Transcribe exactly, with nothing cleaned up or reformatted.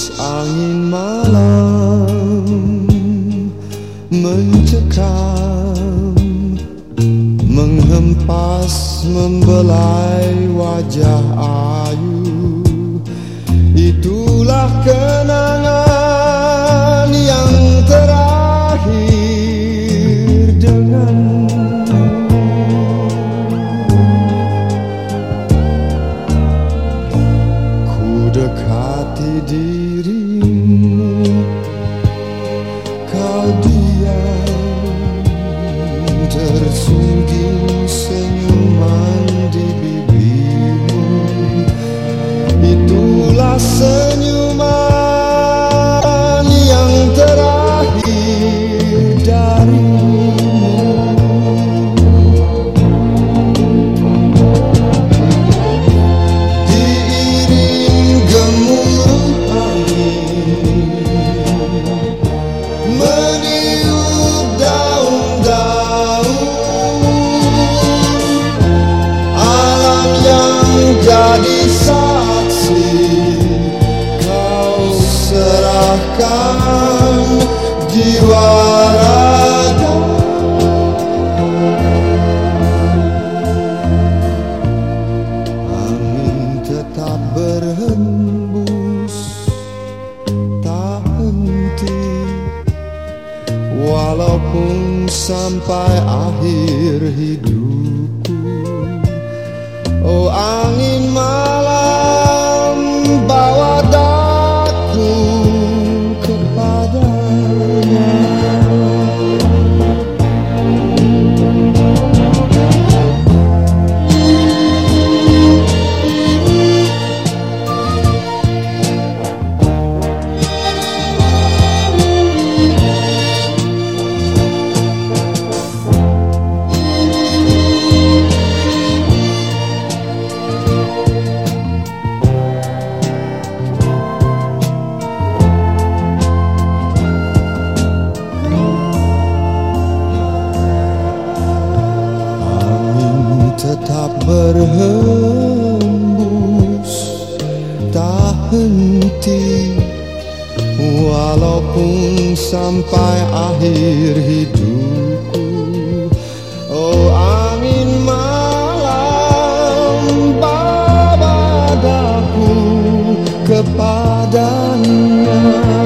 angin malam mencekam, menghempas, membelai wajah ayu. Itulah kenangan yang terakhir denganmu. Ku dekati dirimu, kau diam, tersungging senyuman di bibirmu. Itulah senyuman yang terakhir darimu. Diiring gemuruh angin, meniup daun-daun, alam yang jadi saksi, kau serahkan jiwa raga. Angin tetap berhembus, tak henti, walaupun sampai akhir hidupku. Oh angin malam, bawa daku kepadanya. Tetap berhembus, tak henti, walaupun sampai akhir hidupku. Oh angin malam, bawa daku kepadanya.